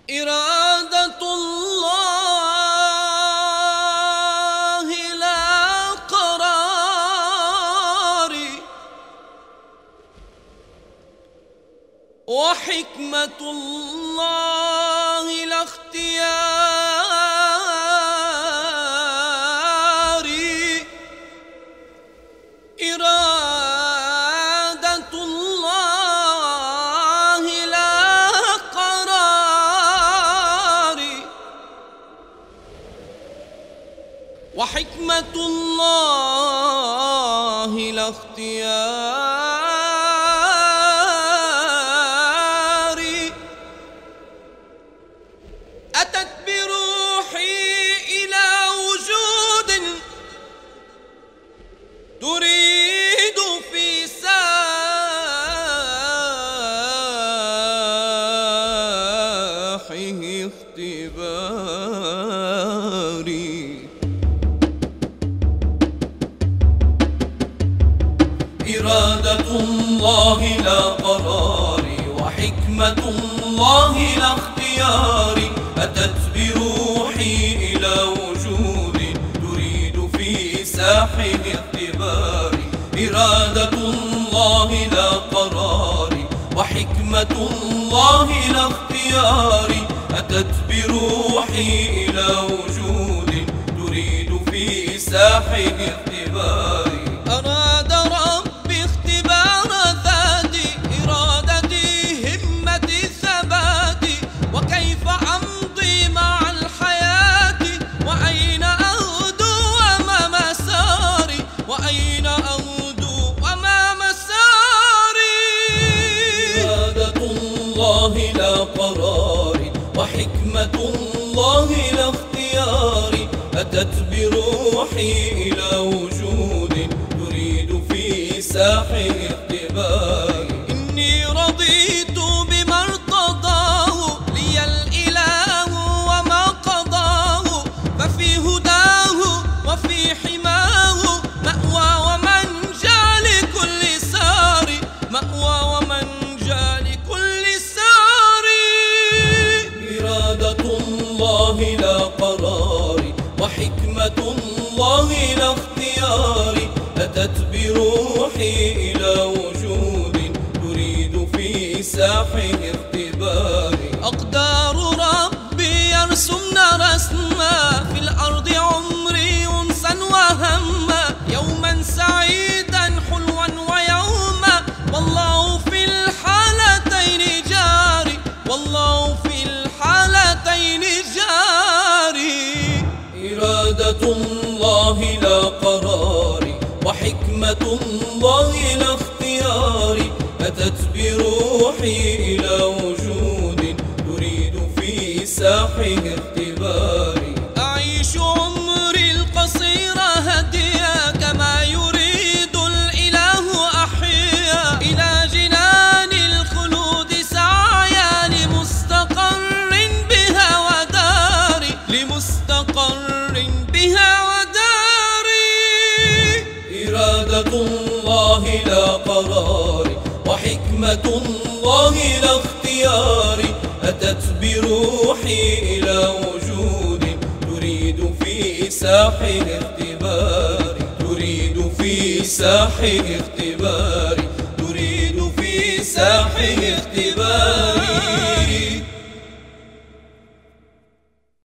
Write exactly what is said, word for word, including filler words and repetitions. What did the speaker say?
إرادة الله لا قرار، وحكمة الله لا اختيار. إرادة الله لا قرار، وحكمة الله لا اختيار. أتت بروحي إلى وجود تريد في ساحه اختباري. إرادة الله لا قراري، وحكمة الله لا اختياري. أتت بروحي إلى وجود تريد في ساحه اختباري. إرادة الله لا قراري، وحكمة الله لا اختياري. أتت بروحي إلى وجود تريد في ساحه اختباري. أراد ربي اختبار ذاتي، إرادتي همتي ثباتي، وكيف أمضي مع الحياة، وأين أغدو وما مساري، وأين أغدو وما مساري. إرادة الله لا قراري، وحكمة الله لا اختياري. أتت بروحي إلى وجود تريد في ساحه اختباري. إني رضيت بما ارتضاه لي الإله وما قضاه، ففي هداه وفي حماه مأوى ومنجى لكل سار، مأوى ومنجى لكل سار. إرادة الله لا قراري، وحكمة الله لا اختياري. أتت بروحي إلى وجود تريد في ساحه اختباري. أقدار ربي يرسمن رسما في الأرض عمري أنسا وهما، يوما سعيدا حلوا ويوما، والله في الحالتين جاري، والله في الحالتين جاري. إرادة الله لا قراري، وحكمة الله لا اختياري. أتت بروحي إلى وجود تريد في ساحه اختباري. أعيش عمري القصير هديا كما يريد الإله أحيا، إلى جنان الخلود سعيا، لمستقر بها وداري، لمستقر بها وداري. إرادة الله لا قراري، وحكمة الله لا اختياري. أتت بروحي إلى وجود تريد في ساحه اختباري، تريد في ساحه اختباري، تريد في ساحه اختباري.